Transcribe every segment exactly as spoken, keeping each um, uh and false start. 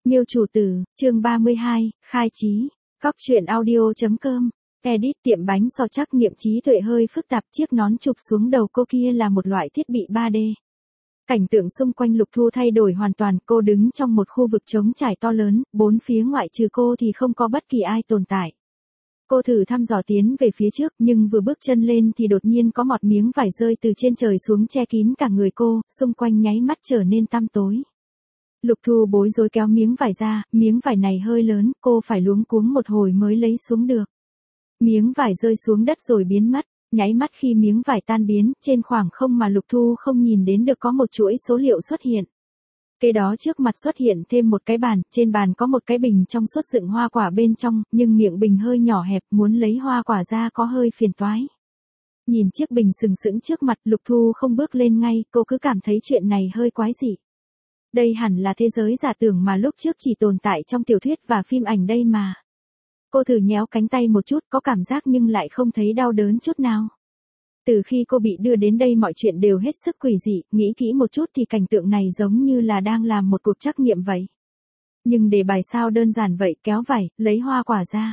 Miêu chủ tử, chương ba mươi hai, khai trí. Cóc truyện audio.com. Edit tiệm bánh so trắc nghiệm trí tuệ hơi phức tạp, chiếc nón chụp xuống đầu cô kia là một loại thiết bị ba D. Cảnh tượng xung quanh Lục Thu thay đổi hoàn toàn, cô đứng trong một khu vực trống trải to lớn, bốn phía ngoại trừ cô thì không có bất kỳ ai tồn tại. Cô thử thăm dò tiến về phía trước, nhưng vừa bước chân lên thì đột nhiên có một miếng vải rơi từ trên trời xuống che kín cả người cô, xung quanh nháy mắt trở nên tăm tối. Lục Thu bối rối kéo miếng vải ra, miếng vải này hơi lớn, cô phải luống cuống một hồi mới lấy xuống được. Miếng vải rơi xuống đất rồi biến mất, nháy mắt khi miếng vải tan biến, trên khoảng không mà Lục Thu không nhìn đến được có một chuỗi số liệu xuất hiện. Kế đó trước mặt xuất hiện thêm một cái bàn, trên bàn có một cái bình trong suốt đựng hoa quả bên trong, nhưng miệng bình hơi nhỏ hẹp, muốn lấy hoa quả ra có hơi phiền toái. Nhìn chiếc bình sừng sững trước mặt, Lục Thu không bước lên ngay, cô cứ cảm thấy chuyện này hơi quái dị. Đây hẳn là thế giới giả tưởng mà lúc trước chỉ tồn tại trong tiểu thuyết và phim ảnh đây mà. Cô thử nhéo cánh tay một chút, có cảm giác nhưng lại không thấy đau đớn chút nào. Từ khi cô bị đưa đến đây mọi chuyện đều hết sức quỷ dị, nghĩ kỹ một chút thì cảnh tượng này giống như là đang làm một cuộc trắc nghiệm vậy. Nhưng đề bài sao đơn giản vậy, kéo vải, lấy hoa quả ra.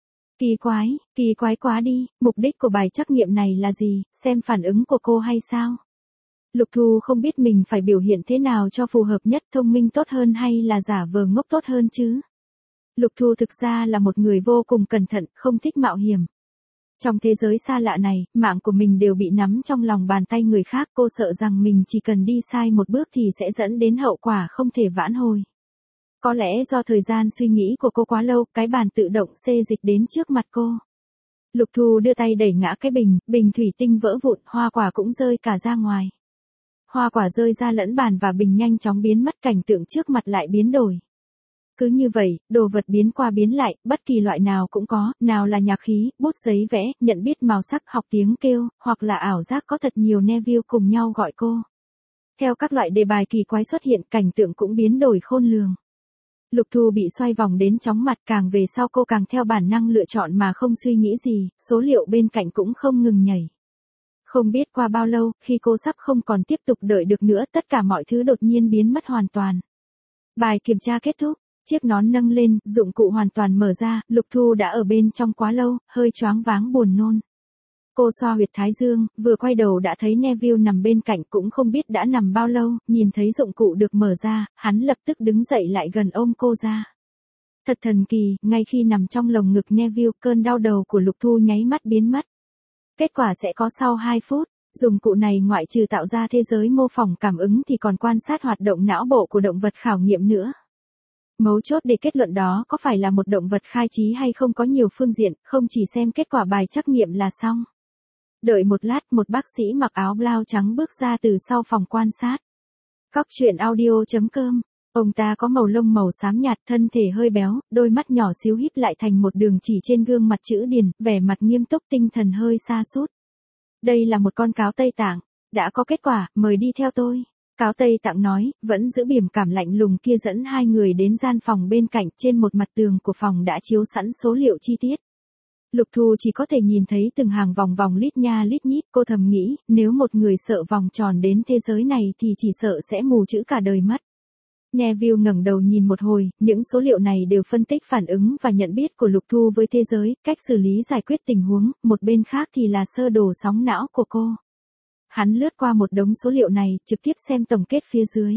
Kỳ quái, kỳ quái quá đi, mục đích của bài trắc nghiệm này là gì, xem phản ứng của cô hay sao? Lục Thu không biết mình phải biểu hiện thế nào cho phù hợp nhất, thông minh tốt hơn hay là giả vờ ngốc tốt hơn chứ. Lục Thu thực ra là một người vô cùng cẩn thận, không thích mạo hiểm. Trong thế giới xa lạ này, mạng của mình đều bị nắm trong lòng bàn tay người khác, cô sợ rằng mình chỉ cần đi sai một bước thì sẽ dẫn đến hậu quả không thể vãn hồi. Có lẽ do thời gian suy nghĩ của cô quá lâu, cái bàn tự động xê dịch đến trước mặt cô. Lục Thu đưa tay đẩy ngã cái bình, bình thủy tinh vỡ vụn, hoa quả cũng rơi cả ra ngoài. Hoa quả rơi ra lẫn bàn và bình nhanh chóng biến mất, cảnh tượng trước mặt lại biến đổi. Cứ như vậy, đồ vật biến qua biến lại, bất kỳ loại nào cũng có, nào là nhạc khí, bút giấy vẽ, nhận biết màu sắc, học tiếng kêu, hoặc là ảo giác có thật nhiều Neville cùng nhau gọi cô. Theo các loại đề bài kỳ quái xuất hiện, cảnh tượng cũng biến đổi khôn lường. Lục Thu bị xoay vòng đến chóng mặt, càng về sau cô càng theo bản năng lựa chọn mà không suy nghĩ gì, số liệu bên cạnh cũng không ngừng nhảy. Không biết qua bao lâu, khi cô sắp không còn tiếp tục đợi được nữa, tất cả mọi thứ đột nhiên biến mất hoàn toàn. Bài kiểm tra kết thúc, chiếc nón nâng lên, dụng cụ hoàn toàn mở ra, Lục Thu đã ở bên trong quá lâu, hơi choáng váng buồn nôn. Cô xoa huyệt thái dương, vừa quay đầu đã thấy Neville nằm bên cạnh, cũng không biết đã nằm bao lâu, nhìn thấy dụng cụ được mở ra, hắn lập tức đứng dậy lại gần ôm cô ra. Thật thần kỳ, ngay khi nằm trong lồng ngực Neville, cơn đau đầu của Lục Thu nháy mắt biến mất. Kết quả sẽ có sau hai phút, dụng cụ này ngoại trừ tạo ra thế giới mô phỏng cảm ứng thì còn quan sát hoạt động não bộ của động vật khảo nghiệm nữa. Mấu chốt để kết luận đó có phải là một động vật khai trí hay không có nhiều phương diện, không chỉ xem kết quả bài trắc nghiệm là xong. Đợi một lát, một bác sĩ mặc áo blau trắng bước ra từ sau phòng quan sát. Cóc truyện audio.com. Ông ta có màu lông màu xám nhạt, thân thể hơi béo, đôi mắt nhỏ xíu híp lại thành một đường chỉ trên gương mặt chữ điền, vẻ mặt nghiêm túc, tinh thần hơi sa sút. Đây là một con cáo Tây Tạng. Đã có kết quả, mời đi theo tôi. Cáo Tây Tạng nói, vẫn giữ biểu cảm lạnh lùng kia dẫn hai người đến gian phòng bên cạnh, trên một mặt tường của phòng đã chiếu sẵn số liệu chi tiết. Lục Thu chỉ có thể nhìn thấy từng hàng vòng vòng lít nha lít nhít, cô thầm nghĩ, nếu một người sợ vòng tròn đến thế giới này thì chỉ sợ sẽ mù chữ cả đời mất. Neville ngẩng đầu nhìn một hồi, những số liệu này đều phân tích phản ứng và nhận biết của Lục Thu với thế giới, cách xử lý giải quyết tình huống, một bên khác thì là sơ đồ sóng não của cô. Hắn lướt qua một đống số liệu này, trực tiếp xem tổng kết phía dưới.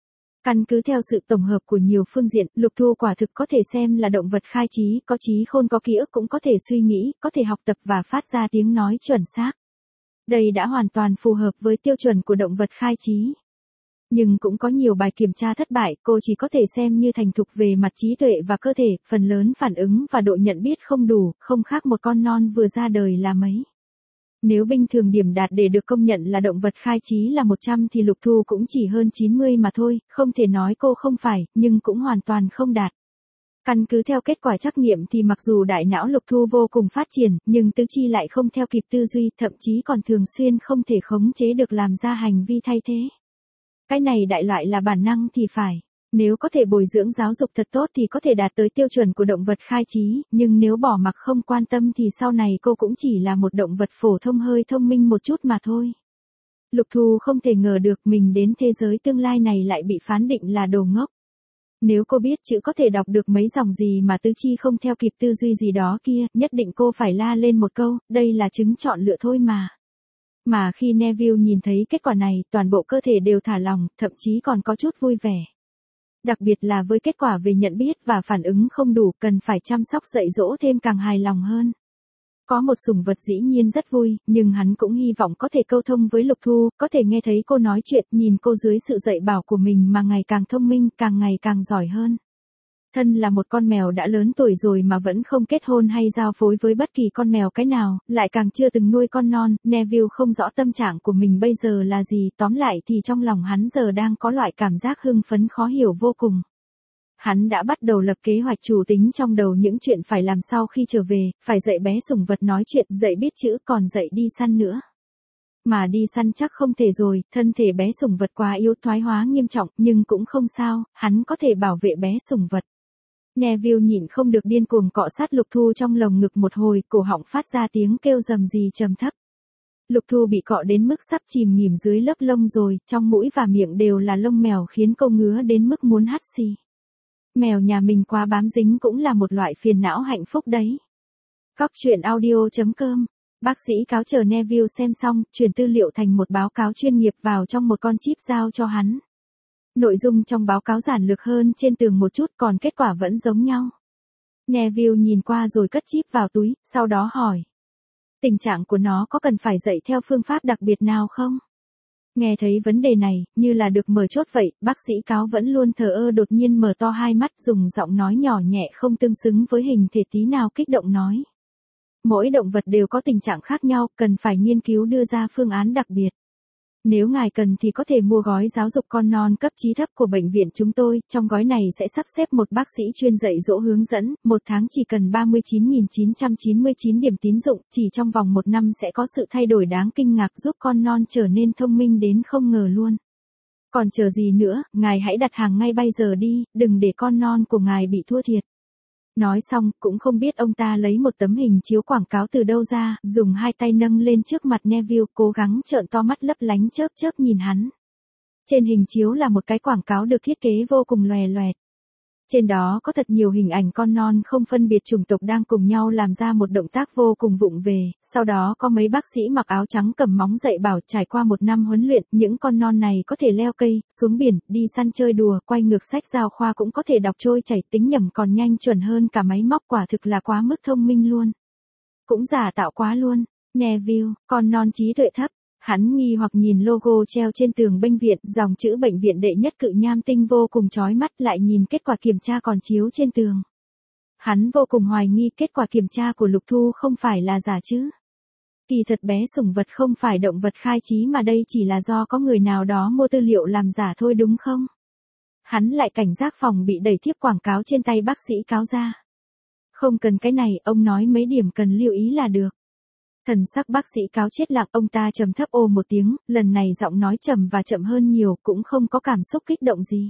Căn cứ theo sự tổng hợp của nhiều phương diện, Lục Thu quả thực có thể xem là động vật khai trí, có trí khôn, có ký ức, cũng có thể suy nghĩ, có thể học tập và phát ra tiếng nói chuẩn xác. Đây đã hoàn toàn phù hợp với tiêu chuẩn của động vật khai trí. Nhưng cũng có nhiều bài kiểm tra thất bại, cô chỉ có thể xem như thành thục về mặt trí tuệ và cơ thể, phần lớn phản ứng và độ nhận biết không đủ, không khác một con non vừa ra đời là mấy. Nếu bình thường điểm đạt để được công nhận là động vật khai trí là một trăm thì Lục Thu cũng chỉ hơn chín mươi mà thôi, không thể nói cô không phải, nhưng cũng hoàn toàn không đạt. Căn cứ theo kết quả trắc nghiệm thì mặc dù đại não Lục Thu vô cùng phát triển, nhưng tứ chi lại không theo kịp tư duy, thậm chí còn thường xuyên không thể khống chế được làm ra hành vi thay thế. Cái này đại loại là bản năng thì phải. Nếu có thể bồi dưỡng giáo dục thật tốt thì có thể đạt tới tiêu chuẩn của động vật khai trí, nhưng nếu bỏ mặc không quan tâm thì sau này cô cũng chỉ là một động vật phổ thông hơi thông minh một chút mà thôi. Lục Thu không thể ngờ được mình đến thế giới tương lai này lại bị phán định là đồ ngốc. Nếu cô biết chữ có thể đọc được mấy dòng gì mà tứ chi không theo kịp tư duy gì đó kia, nhất định cô phải la lên một câu, đây là trứng chọn lựa thôi mà. Mà khi Neville nhìn thấy kết quả này, toàn bộ cơ thể đều thả lỏng, thậm chí còn có chút vui vẻ. Đặc biệt là với kết quả về nhận biết và phản ứng không đủ, cần phải chăm sóc dạy dỗ thêm càng hài lòng hơn. Có một sủng vật dĩ nhiên rất vui, nhưng hắn cũng hy vọng có thể câu thông với Lục Thu, có thể nghe thấy cô nói chuyện, nhìn cô dưới sự dạy bảo của mình mà ngày càng thông minh, càng ngày càng giỏi hơn. Thân là một con mèo đã lớn tuổi rồi mà vẫn không kết hôn hay giao phối với bất kỳ con mèo cái nào, lại càng chưa từng nuôi con non, Neville không rõ tâm trạng của mình bây giờ là gì, tóm lại thì trong lòng hắn giờ đang có loại cảm giác hưng phấn khó hiểu vô cùng. Hắn đã bắt đầu lập kế hoạch chủ tính trong đầu những chuyện phải làm sau khi trở về, phải dạy bé sủng vật nói chuyện, dạy biết chữ, còn dạy đi săn nữa. Mà đi săn chắc không thể rồi, thân thể bé sủng vật quá yếu, thoái hóa nghiêm trọng, nhưng cũng không sao, hắn có thể bảo vệ bé sủng vật. Neville nhịn không được điên cuồng cọ sát Lục Thu trong lồng ngực một hồi, cổ họng phát ra tiếng kêu rầm rì trầm thấp. Lục Thu bị cọ đến mức sắp chìm nghỉm dưới lớp lông rồi, trong mũi và miệng đều là lông mèo khiến cô ngứa đến mức muốn hắt xì. Mèo nhà mình quá bám dính cũng là một loại phiền não hạnh phúc đấy. Cóc truyện audio chấm com. Bác sĩ cáo chờ Neville xem xong, chuyển tư liệu thành một báo cáo chuyên nghiệp vào trong một con chip giao cho hắn. Nội dung trong báo cáo giản lược hơn trên tường một chút, còn kết quả vẫn giống nhau. Neville nhìn qua rồi cất chip vào túi, sau đó hỏi. Tình trạng của nó có cần phải dạy theo phương pháp đặc biệt nào không? Nghe thấy vấn đề này, như là được mở chốt vậy, bác sĩ cáo vẫn luôn thờ ơ đột nhiên mở to hai mắt, dùng giọng nói nhỏ nhẹ không tương xứng với hình thể tí nào, kích động nói. Mỗi động vật đều có tình trạng khác nhau, cần phải nghiên cứu đưa ra phương án đặc biệt. Nếu ngài cần thì có thể mua gói giáo dục con non cấp trí thấp của bệnh viện chúng tôi, trong gói này sẽ sắp xếp một bác sĩ chuyên dạy dỗ hướng dẫn, một tháng chỉ cần ba mươi chín nghìn chín trăm chín mươi chín điểm tín dụng, chỉ trong vòng một năm sẽ có sự thay đổi đáng kinh ngạc, giúp con non trở nên thông minh đến không ngờ luôn. Còn chờ gì nữa, ngài hãy đặt hàng ngay bây giờ đi, đừng để con non của ngài bị thua thiệt. Nói xong, cũng không biết ông ta lấy một tấm hình chiếu quảng cáo từ đâu ra, dùng hai tay nâng lên trước mặt Neville, cố gắng trợn to mắt lấp lánh chớp chớp nhìn hắn. Trên hình chiếu là một cái quảng cáo được thiết kế vô cùng lòe loẹt. Trên đó có thật nhiều hình ảnh con non không phân biệt chủng tộc đang cùng nhau làm ra một động tác vô cùng vụng về, sau đó có mấy bác sĩ mặc áo trắng cầm móng dạy bảo, trải qua một năm huấn luyện, những con non này có thể leo cây, xuống biển, đi săn chơi đùa, quay ngược sách giáo khoa cũng có thể đọc trôi chảy, tính nhẩm còn nhanh chuẩn hơn cả máy móc, quả thực là quá mức thông minh luôn. Cũng giả tạo quá luôn. Neville, con non trí tuệ thấp. Hắn nghi hoặc nhìn logo treo trên tường bệnh viện, dòng chữ bệnh viện đệ nhất cự nham tinh vô cùng chói mắt, lại nhìn kết quả kiểm tra còn chiếu trên tường. Hắn vô cùng hoài nghi kết quả kiểm tra của Lục Thu không phải là giả chứ. Kỳ thật bé sủng vật không phải động vật khai trí mà đây chỉ là do có người nào đó mua tư liệu làm giả thôi đúng không? Hắn lại cảnh giác phòng bị đẩy thiếp quảng cáo trên tay bác sĩ cáo ra. Không cần cái này, ông nói mấy điểm cần lưu ý là được. Thần sắc bác sĩ cáo chết lặng, ông ta trầm thấp ô một tiếng, lần này giọng nói trầm và chậm hơn nhiều, cũng không có cảm xúc kích động gì.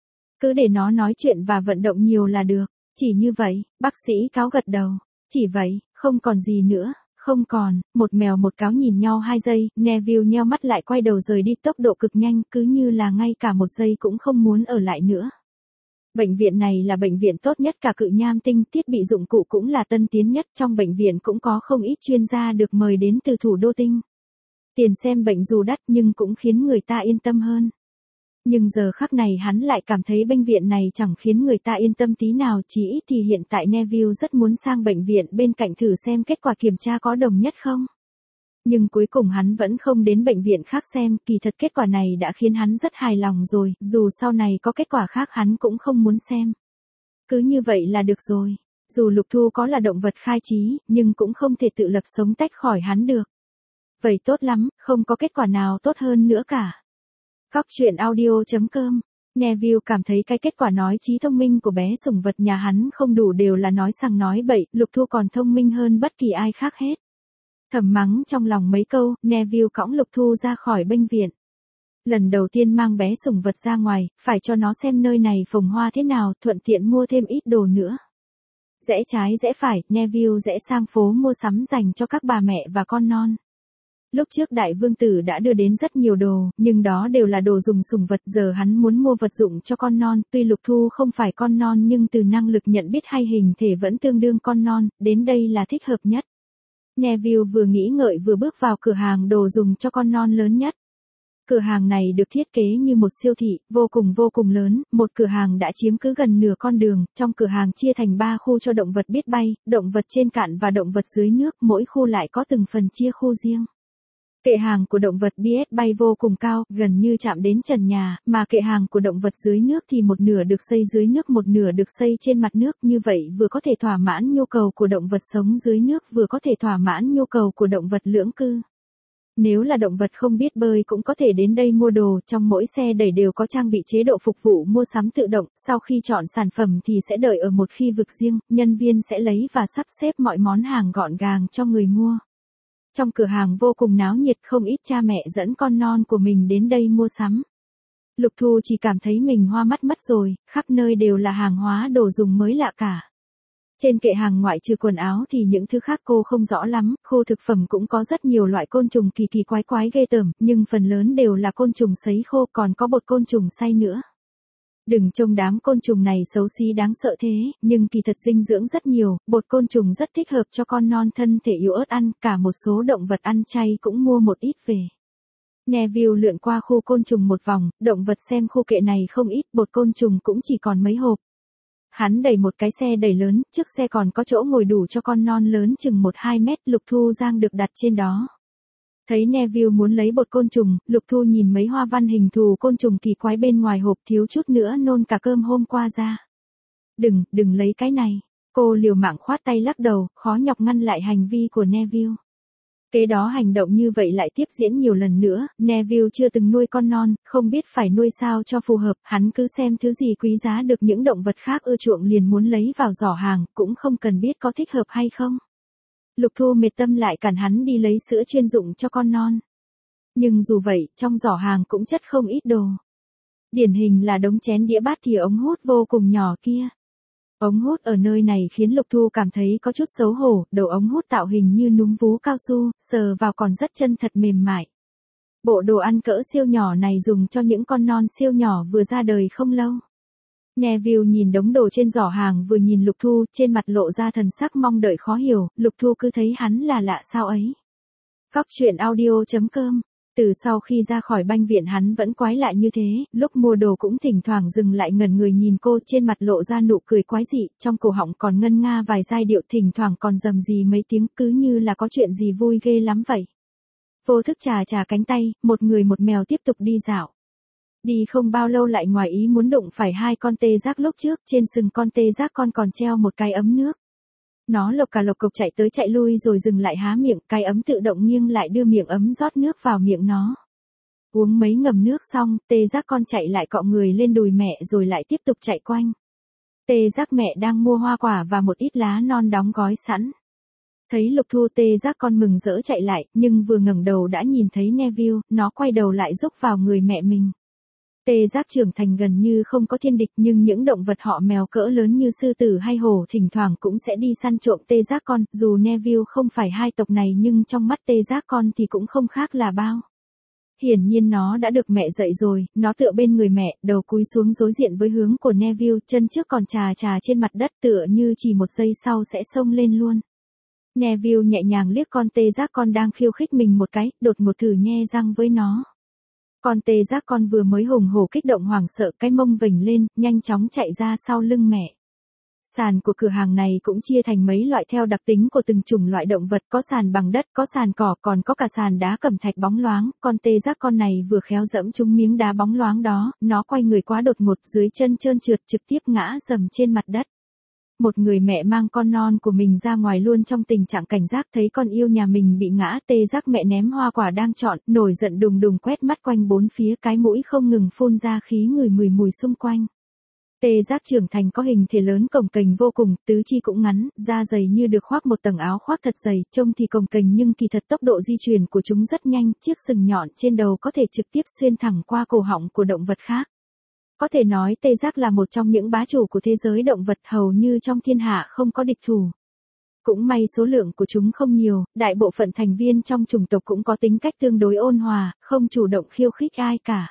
Cứ để nó nói chuyện và vận động nhiều là được. Chỉ như vậy, bác sĩ cáo gật đầu. Chỉ vậy, không còn gì nữa, không còn. Một mèo một cáo nhìn nhau hai giây, Neville nheo mắt lại quay đầu rời đi tốc độ cực nhanh, cứ như là ngay cả một giây cũng không muốn ở lại nữa. Bệnh viện này là bệnh viện tốt nhất cả cự nham tinh, thiết bị dụng cụ cũng là tân tiến nhất, trong bệnh viện cũng có không ít chuyên gia được mời đến từ thủ đô tinh. Tiền xem bệnh dù đắt nhưng cũng khiến người ta yên tâm hơn. Nhưng giờ khắc này hắn lại cảm thấy bệnh viện này chẳng khiến người ta yên tâm tí nào, chỉ ít thì hiện tại Neville rất muốn sang bệnh viện bên cạnh thử xem kết quả kiểm tra có đồng nhất không. Nhưng cuối cùng hắn vẫn không đến bệnh viện khác xem, kỳ thật kết quả này đã khiến hắn rất hài lòng rồi, dù sau này có kết quả khác hắn cũng không muốn xem. Cứ như vậy là được rồi, dù Lục Thu có là động vật khai trí, nhưng cũng không thể tự lập sống tách khỏi hắn được. Vậy tốt lắm, không có kết quả nào tốt hơn nữa cả. Cóc truyện audio chấm com. Neville cảm thấy cái kết quả nói trí thông minh của bé sủng vật nhà hắn không đủ, đều là nói sằng nói bậy, Lục Thu còn thông minh hơn bất kỳ ai khác hết. Thầm mắng trong lòng mấy câu, Neville cõng Lục Thu ra khỏi bệnh viện. Lần đầu tiên mang bé sủng vật ra ngoài, phải cho nó xem nơi này phồng hoa thế nào, thuận tiện mua thêm ít đồ nữa. Rẽ trái rẽ phải, Neville rẽ sang phố mua sắm dành cho các bà mẹ và con non. Lúc trước đại vương tử đã đưa đến rất nhiều đồ, nhưng đó đều là đồ dùng sủng vật, giờ hắn muốn mua vật dụng cho con non, tuy Lục Thu không phải con non nhưng từ năng lực nhận biết hay hình thể vẫn tương đương con non, đến đây là thích hợp nhất. Neville vừa nghĩ ngợi vừa bước vào cửa hàng đồ dùng cho con non lớn nhất. Cửa hàng này được thiết kế như một siêu thị, vô cùng vô cùng lớn, một cửa hàng đã chiếm cứ gần nửa con đường, trong cửa hàng chia thành ba khu cho động vật biết bay, động vật trên cạn và động vật dưới nước, mỗi khu lại có từng phần chia khu riêng. Kệ hàng của động vật bê ét bay vô cùng cao, gần như chạm đến trần nhà, mà kệ hàng của động vật dưới nước thì một nửa được xây dưới nước một nửa được xây trên mặt nước, như vậy vừa có thể thỏa mãn nhu cầu của động vật sống dưới nước vừa có thể thỏa mãn nhu cầu của động vật lưỡng cư. Nếu là động vật không biết bơi cũng có thể đến đây mua đồ, trong mỗi xe đẩy đều có trang bị chế độ phục vụ mua sắm tự động, sau khi chọn sản phẩm thì sẽ đợi ở một khu vực riêng, nhân viên sẽ lấy và sắp xếp mọi món hàng gọn gàng cho người mua. Trong cửa hàng vô cùng náo nhiệt, không ít cha mẹ dẫn con non của mình đến đây mua sắm. Lục Thu chỉ cảm thấy mình hoa mắt mất rồi, khắp nơi đều là hàng hóa đồ dùng mới lạ cả. Trên kệ hàng ngoại trừ quần áo thì những thứ khác cô không rõ lắm, khu thực phẩm cũng có rất nhiều loại côn trùng kỳ kỳ quái quái ghê tởm, nhưng phần lớn đều là côn trùng sấy khô, còn có bột côn trùng xay nữa. Đừng trông đám côn trùng này xấu xí đáng sợ thế, nhưng kỳ thật dinh dưỡng rất nhiều, bột côn trùng rất thích hợp cho con non thân thể yếu ớt ăn, cả một số động vật ăn chay cũng mua một ít về. Neville lượn qua khu côn trùng một vòng, động vật xem khu kệ này không ít, bột côn trùng cũng chỉ còn mấy hộp. Hắn đẩy một cái xe đẩy lớn, trước xe còn có chỗ ngồi đủ cho con non lớn chừng một hai mét, Lục Thu Giang được đặt trên đó. Thấy Neville muốn lấy bột côn trùng, Lục Thu nhìn mấy hoa văn hình thù côn trùng kỳ quái bên ngoài hộp, thiếu chút nữa nôn cả cơm hôm qua ra. Đừng, đừng lấy cái này. Cô liều mạng khoát tay lắc đầu, khó nhọc ngăn lại hành vi của Neville. Kế đó hành động như vậy lại tiếp diễn nhiều lần nữa, Neville chưa từng nuôi con non, không biết phải nuôi sao cho phù hợp, hắn cứ xem thứ gì quý giá được những động vật khác ưa chuộng liền muốn lấy vào giỏ hàng, cũng không cần biết có thích hợp hay không. Lục Thu mệt tâm lại cản hắn đi lấy sữa chuyên dụng cho con non. Nhưng dù vậy, trong giỏ hàng cũng chất không ít đồ. Điển hình là đống chén đĩa bát thìa ống hút vô cùng nhỏ kia. Ống hút ở nơi này khiến Lục Thu cảm thấy có chút xấu hổ, đầu ống hút tạo hình như núm vú cao su, sờ vào còn rất chân thật mềm mại. Bộ đồ ăn cỡ siêu nhỏ này dùng cho những con non siêu nhỏ vừa ra đời không lâu. Neville nhìn đống đồ trên giỏ hàng vừa nhìn Lục Thu, trên mặt lộ ra thần sắc mong đợi khó hiểu, Lục Thu cứ thấy hắn là lạ sao ấy. Cóc truyện audio chấm com. Từ sau khi ra khỏi banh viện hắn vẫn quái lạ như thế, lúc mua đồ cũng thỉnh thoảng dừng lại ngẩn người nhìn cô, trên mặt lộ ra nụ cười quái dị, trong cổ họng còn ngân nga vài giai điệu, thỉnh thoảng còn rầm rì mấy tiếng, cứ như là có chuyện gì vui ghê lắm vậy. Vô thức chà chà cánh tay, một người một mèo tiếp tục đi dạo. Đi không bao lâu lại ngoài ý muốn đụng phải hai con tê giác lúc trước, trên sừng con tê giác con còn treo một cái ấm nước. Nó lộc cà lộc cộc chạy tới chạy lui rồi dừng lại há miệng, cái ấm tự động nghiêng lại đưa miệng ấm rót nước vào miệng nó. Uống mấy ngầm nước xong, tê giác con chạy lại cọ người lên đùi mẹ rồi lại tiếp tục chạy quanh. Tê giác mẹ đang mua hoa quả và một ít lá non đóng gói sẵn. Thấy Lục Thu, tê giác con mừng rỡ chạy lại, nhưng vừa ngẩng đầu đã nhìn thấy Neville, nó quay đầu lại rúc vào người mẹ mình. Tê giác trưởng thành gần như không có thiên địch, nhưng những động vật họ mèo cỡ lớn như sư tử hay hổ thỉnh thoảng cũng sẽ đi săn trộm tê giác con, dù Neville không phải hai tộc này nhưng trong mắt tê giác con thì cũng không khác là bao. Hiển nhiên nó đã được mẹ dạy rồi, nó tựa bên người mẹ, đầu cúi xuống đối diện với hướng của Neville, chân trước còn chà chà trên mặt đất tựa như chỉ một giây sau sẽ xông lên luôn. Neville nhẹ nhàng liếc con tê giác con đang khiêu khích mình một cái, đột ngột thử nhe răng với nó. Con tê giác con vừa mới hùng hổ kích động hoảng sợ, cái mông vểnh lên, nhanh chóng chạy ra sau lưng mẹ. Sàn của cửa hàng này cũng chia thành mấy loại theo đặc tính của từng chủng loại động vật, có sàn bằng đất, có sàn cỏ, còn có cả sàn đá cẩm thạch bóng loáng, con tê giác con này vừa khéo dẫm trúng miếng đá bóng loáng đó, nó quay người quá đột ngột, dưới chân trơn trượt trực tiếp ngã rầm trên mặt đất. Một người mẹ mang con non của mình ra ngoài luôn trong tình trạng cảnh giác, thấy con yêu nhà mình bị ngã, tê giác mẹ ném hoa quả đang chọn, nổi giận đùng đùng quét mắt quanh bốn phía, cái mũi không ngừng phun ra khí người mùi mùi xung quanh. Tê giác trưởng thành có hình thể lớn cồng kềnh vô cùng, tứ chi cũng ngắn, da dày như được khoác một tầng áo khoác thật dày, trông thì cồng kềnh nhưng kỳ thật tốc độ di chuyển của chúng rất nhanh, chiếc sừng nhọn trên đầu có thể trực tiếp xuyên thẳng qua cổ họng của động vật khác. Có thể nói tê giác là một trong những bá chủ của thế giới động vật, hầu như trong thiên hạ không có địch thủ. Cũng may số lượng của chúng không nhiều, đại bộ phận thành viên trong chủng tộc cũng có tính cách tương đối ôn hòa, không chủ động khiêu khích ai cả.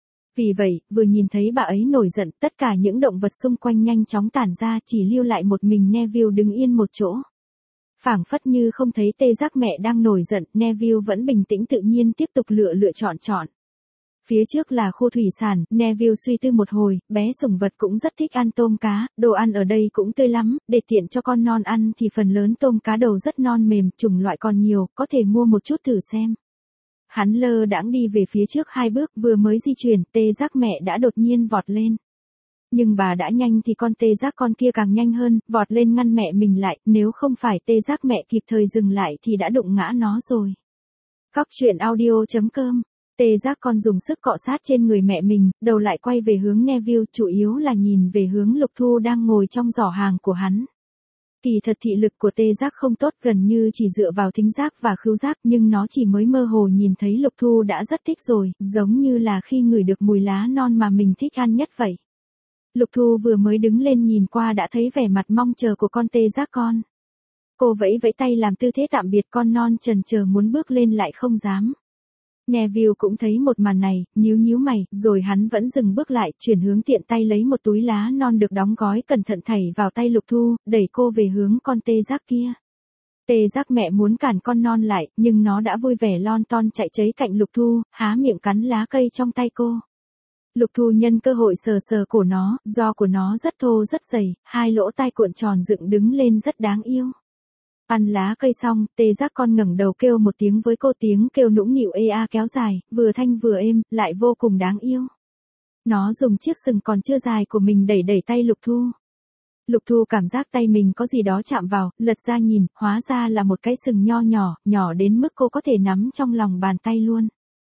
Vì vậy, vừa nhìn thấy bà ấy nổi giận, tất cả những động vật xung quanh nhanh chóng tản ra, chỉ lưu lại một mình Neville đứng yên một chỗ. Phảng phất như không thấy tê giác mẹ đang nổi giận, Neville vẫn bình tĩnh tự nhiên tiếp tục lựa lựa chọn chọn. Phía trước là khu thủy sản, Neville suy tư một hồi, bé sủng vật cũng rất thích ăn tôm cá, đồ ăn ở đây cũng tươi lắm, để tiện cho con non ăn thì phần lớn tôm cá đầu rất non mềm, chủng loại còn nhiều, có thể mua một chút thử xem. Hắn lơ đãng đi về phía trước hai bước, vừa mới di chuyển, tê giác mẹ đã đột nhiên vọt lên. Nhưng bà đã nhanh thì con tê giác con kia càng nhanh hơn, vọt lên ngăn mẹ mình lại, nếu không phải tê giác mẹ kịp thời dừng lại thì đã đụng ngã nó rồi. Cóc truyện audio chấm com. Tê giác con dùng sức cọ sát trên người mẹ mình, đầu lại quay về hướng Neville, chủ yếu là nhìn về hướng Lục Thu đang ngồi trong giỏ hàng của hắn. Kỳ thật thị lực của tê giác không tốt, gần như chỉ dựa vào thính giác và khứu giác, nhưng nó chỉ mới mơ hồ nhìn thấy Lục Thu đã rất thích rồi, giống như là khi ngửi được mùi lá non mà mình thích ăn nhất vậy. Lục Thu vừa mới đứng lên nhìn qua đã thấy vẻ mặt mong chờ của con tê giác con. Cô vẫy vẫy tay làm tư thế tạm biệt, con non chần chờ muốn bước lên lại không dám. Neville cũng thấy một màn này, nhíu nhíu mày, rồi hắn vẫn dừng bước lại, chuyển hướng tiện tay lấy một túi lá non được đóng gói cẩn thận thảy vào tay Lục Thu, đẩy cô về hướng con tê giác kia. Tê giác mẹ muốn cản con non lại, nhưng nó đã vui vẻ lon ton chạy cháy cạnh Lục Thu, há miệng cắn lá cây trong tay cô. Lục Thu nhân cơ hội sờ sờ cổ nó, do của nó rất thô rất dày, hai lỗ tai cuộn tròn dựng đứng lên rất đáng yêu. Ăn lá cây xong, tê giác con ngẩng đầu kêu một tiếng với cô, tiếng kêu nũng nịu ê a kéo dài, vừa thanh vừa êm, lại vô cùng đáng yêu. Nó dùng chiếc sừng còn chưa dài của mình đẩy đẩy tay Lục Thu. Lục Thu cảm giác tay mình có gì đó chạm vào, lật ra nhìn, hóa ra là một cái sừng nho nhỏ, nhỏ đến mức cô có thể nắm trong lòng bàn tay luôn.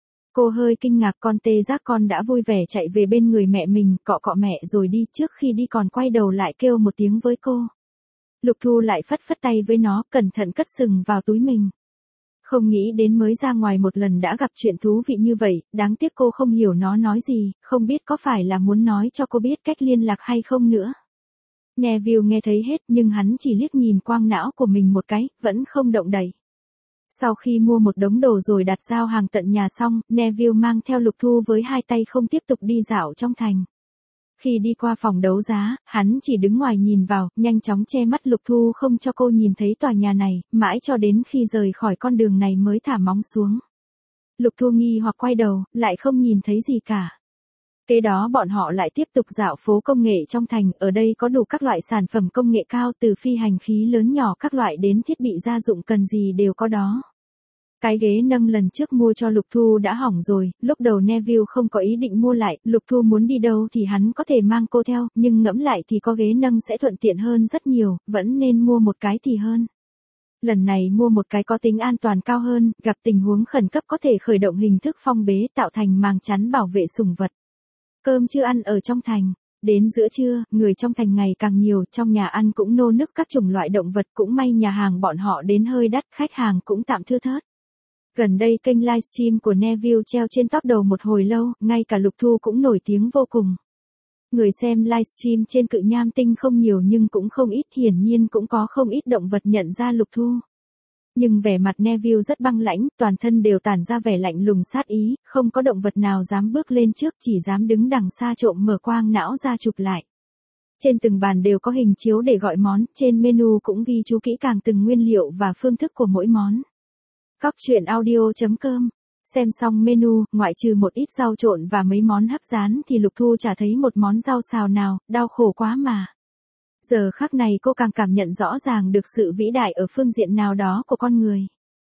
Cô hơi kinh ngạc, con tê giác con đã vui vẻ chạy về bên người mẹ mình, cọ cọ mẹ rồi đi, trước khi đi còn quay đầu lại kêu một tiếng với cô. Lục Thu lại phất phất tay với nó, cẩn thận cất sừng vào túi mình. Không nghĩ đến mới ra ngoài một lần đã gặp chuyện thú vị như vậy, đáng tiếc cô không hiểu nó nói gì, không biết có phải là muốn nói cho cô biết cách liên lạc hay không nữa. Neville nghe thấy hết nhưng hắn chỉ liếc nhìn quang não của mình một cái, vẫn không động đậy. Sau khi mua một đống đồ rồi đặt giao hàng tận nhà xong, Neville mang theo Lục Thu với hai tay không tiếp tục đi dạo trong thành. Khi đi qua phòng đấu giá, hắn chỉ đứng ngoài nhìn vào, nhanh chóng che mắt Lục Thu không cho cô nhìn thấy tòa nhà này, mãi cho đến khi rời khỏi con đường này mới thả móng xuống. Lục Thu nghi hoặc quay đầu, lại không nhìn thấy gì cả. Kế đó bọn họ lại tiếp tục dạo phố công nghệ trong thành, ở đây có đủ các loại sản phẩm công nghệ cao, từ phi hành khí lớn nhỏ các loại đến thiết bị gia dụng cần gì đều có đó. Cái ghế nâng lần trước mua cho Lục Thu đã hỏng rồi, lúc đầu Neville không có ý định mua lại, Lục Thu muốn đi đâu thì hắn có thể mang cô theo, nhưng ngẫm lại thì có ghế nâng sẽ thuận tiện hơn rất nhiều, vẫn nên mua một cái thì hơn. Lần này mua một cái có tính an toàn cao hơn, gặp tình huống khẩn cấp có thể khởi động hình thức phong bế tạo thành màng chắn bảo vệ sủng vật. Cơm chưa ăn ở trong thành. Đến giữa trưa, người trong thành ngày càng nhiều, trong nhà ăn cũng nô nức các chủng loại động vật, cũng may nhà hàng bọn họ đến hơi đắt, khách hàng cũng tạm thưa thớt. Gần đây kênh livestream của Neville treo trên top đầu một hồi lâu, ngay cả Lục Thu cũng nổi tiếng vô cùng. Người xem livestream trên Cự Nham Tinh không nhiều nhưng cũng không ít, hiển nhiên cũng có không ít động vật nhận ra Lục Thu. Nhưng vẻ mặt Neville rất băng lãnh, toàn thân đều tản ra vẻ lạnh lùng sát ý, không có động vật nào dám bước lên trước, chỉ dám đứng đằng xa trộm mở quang não ra chụp lại. Trên từng bàn đều có hình chiếu để gọi món, trên menu cũng ghi chú kỹ càng từng nguyên liệu và phương thức của mỗi món. Cóc truyện audio chấm com. Xem xong menu, ngoại trừ một ít rau trộn và mấy món hấp rán thì Lục Thu chả thấy một món rau xào nào, đau khổ quá mà. Giờ khắc này cô càng cảm nhận rõ ràng được sự vĩ đại ở phương diện nào đó của con người.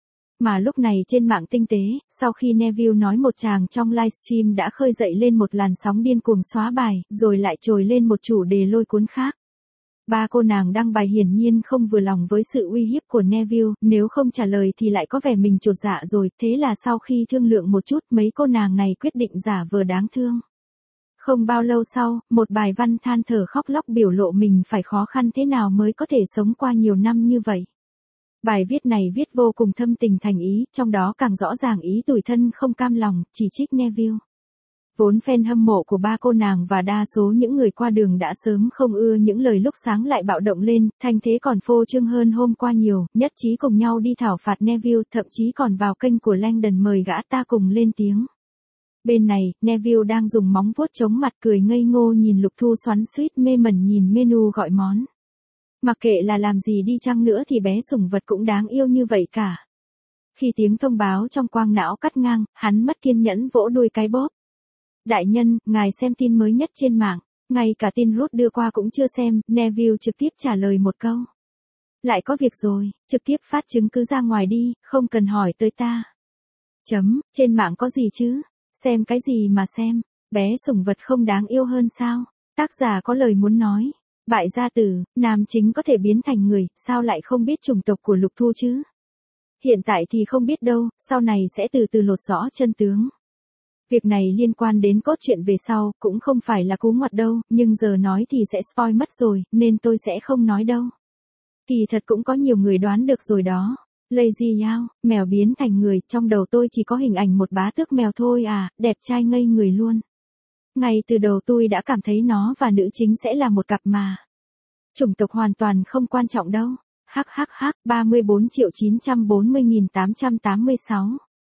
Mà lúc này trên mạng tinh tế, sau khi Neville nói một tràng trong livestream đã khơi dậy lên một làn sóng điên cuồng xóa bài, rồi lại trồi lên một chủ đề lôi cuốn khác. Ba cô nàng đăng bài hiển nhiên không vừa lòng với sự uy hiếp của Neville, nếu không trả lời thì lại có vẻ mình chột dạ rồi, thế là sau khi thương lượng một chút mấy cô nàng này quyết định giả vờ đáng thương. Không bao lâu sau, một bài văn than thở khóc lóc biểu lộ mình phải khó khăn thế nào mới có thể sống qua nhiều năm như vậy. Bài viết này viết vô cùng thâm tình thành ý, trong đó càng rõ ràng ý tủi thân không cam lòng, chỉ trích Neville. Vốn fan hâm mộ của ba cô nàng và đa số những người qua đường đã sớm không ưa những lời lúc sáng lại bạo động lên, thanh thế còn phô trương hơn hôm qua nhiều, nhất trí cùng nhau đi thảo phạt Neville, thậm chí còn vào kênh của Langdon mời gã ta cùng lên tiếng. Bên này, Neville đang dùng móng vuốt chống mặt cười ngây ngô nhìn Lục Thu xoắn xuýt mê mẩn nhìn menu gọi món. Mặc kệ là làm gì đi chăng nữa thì bé sủng vật cũng đáng yêu như vậy cả. Khi tiếng thông báo trong quang não cắt ngang, hắn mất kiên nhẫn vỗ đuôi cái bóp. Đại nhân, ngài xem tin mới nhất trên mạng, ngay cả tin Ruth đưa qua cũng chưa xem, Neville trực tiếp trả lời một câu. Lại có việc rồi, trực tiếp phát chứng cứ ra ngoài đi, không cần hỏi tới ta. Chấm, trên mạng có gì chứ? Xem cái gì mà xem, bé sủng vật không đáng yêu hơn sao? Tác giả có lời muốn nói. Bại gia tử, nam chính có thể biến thành người, sao lại không biết chủng tộc của Lục Thu chứ? Hiện tại thì không biết đâu, sau này sẽ từ từ lột rõ chân tướng. Việc này liên quan đến cốt truyện về sau, cũng không phải là cú ngoặt đâu, nhưng giờ nói thì sẽ spoil mất rồi, nên tôi sẽ không nói đâu. Kỳ thật cũng có nhiều người đoán được rồi đó. Lazy Yao, mèo biến thành người, trong đầu tôi chỉ có hình ảnh một bá tước mèo thôi à, đẹp trai ngây người luôn. Ngay từ đầu tôi đã cảm thấy nó và nữ chính sẽ là một cặp mà. Chủng tộc hoàn toàn không quan trọng đâu. Hắc hắc hắc, ba mươi bốn triệu chín trăm bốn mươi nghìn tám trăm tám mươi sáu.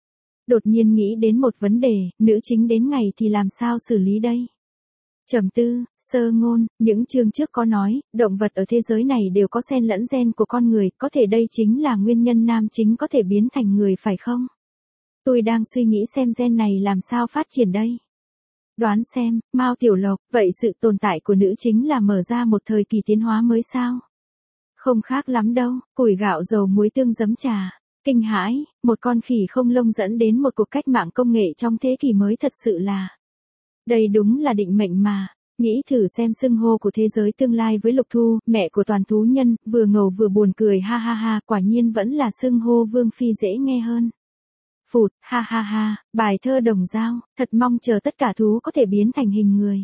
Đột nhiên nghĩ đến một vấn đề, nữ chính đến ngày thì làm sao xử lý đây? Trầm tư, sơ ngôn, những chương trước có nói, động vật ở thế giới này đều có xen lẫn gen của con người, có thể đây chính là nguyên nhân nam chính có thể biến thành người phải không? Tôi đang suy nghĩ xem gen này làm sao phát triển đây? Đoán xem, Mao Tiểu Lộc, vậy sự tồn tại của nữ chính là mở ra một thời kỳ tiến hóa mới sao? Không khác lắm đâu, củi gạo dầu muối tương giấm trà. Kinh hãi, một con khỉ không lông dẫn đến một cuộc cách mạng công nghệ trong thế kỷ mới thật sự là. Đây đúng là định mệnh mà. Nghĩ thử xem xưng hô của thế giới tương lai với Lục Thu, mẹ của toàn thú nhân, vừa ngầu vừa buồn cười ha ha ha, quả nhiên vẫn là xưng hô Vương Phi dễ nghe hơn. Phụt, ha ha ha, bài thơ Đồng Dao, thật mong chờ tất cả thú có thể biến thành hình người.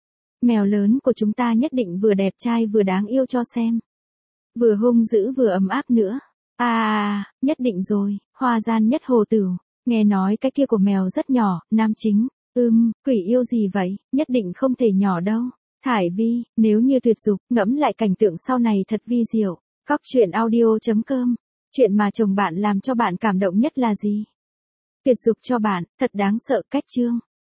Mèo lớn của chúng ta nhất định vừa đẹp trai vừa đáng yêu cho xem. Vừa hung dữ vừa ấm áp nữa. À, à, nhất định rồi, hoa gian nhất hồ tửu. Nghe nói cái kia của mèo rất nhỏ, nam chính. Ừm, quỷ yêu gì vậy, nhất định không thể nhỏ đâu. Thải Vi, nếu như tuyệt dục, ngẫm lại cảnh tượng sau này thật vi diệu. Cóc truyện audio chấm com. Chuyện mà chồng bạn làm cho bạn cảm động nhất là gì? Tuyệt dục cho bạn, thật đáng sợ cách chương.